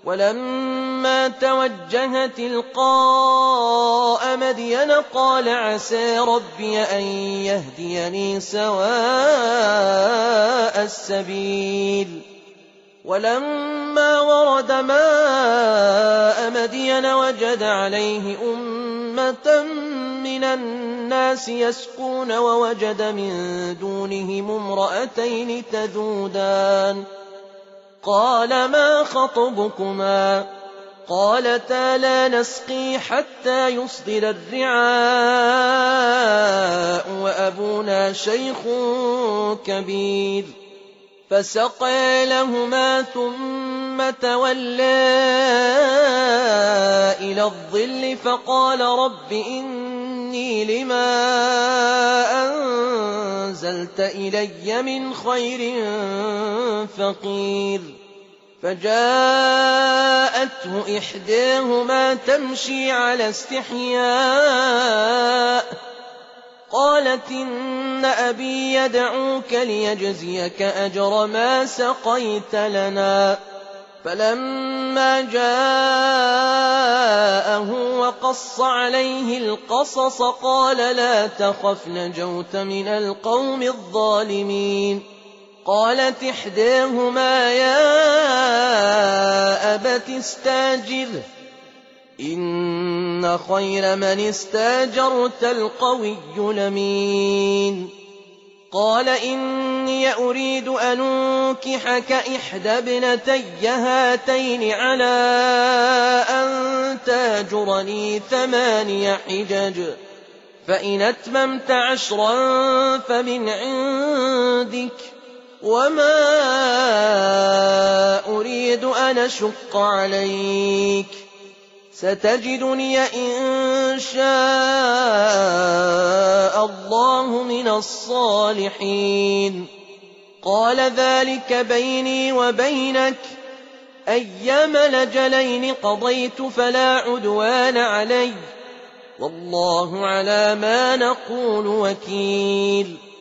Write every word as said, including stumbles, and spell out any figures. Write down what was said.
ولما توجه تلقاء مدين قال عسى ربي أن يهديني سواء السبيل ولما ورد ماء مدين وجد عليه أمة من الناس يسقون ووجد من دونهم امرأتين تذودان قال ما خطبكما قالتا لا نسقي حتى يصدر الرعاء وأبونا شيخ كبير فسقى لهما ثم تولى إلى الظل فقال رب إني لما أنزلت إلي من خير فقير فجاءته إحداهما تمشي على استحياء قالت إن أبي يدعوك ليجزيك أجر ما سقيت لنا فلما جاءه وقص عليه القصص قال لا تخف نجوت من القوم الظالمين قالت إحداهما يا أبت استاجره إن خير من استاجرت القوي الأمين قال إني أريد أن أنكحك إحدى ابنتي هاتين على أن تاجرني ثماني حجج فإن أتممت عشرا فمن عندك وما أريد أن أشق عليك ستجدني إن شاء الله من الصالحين قال ذلك بيني وبينك أيما الأجلين قضيت فلا عدوان علي والله على ما نقول وكيل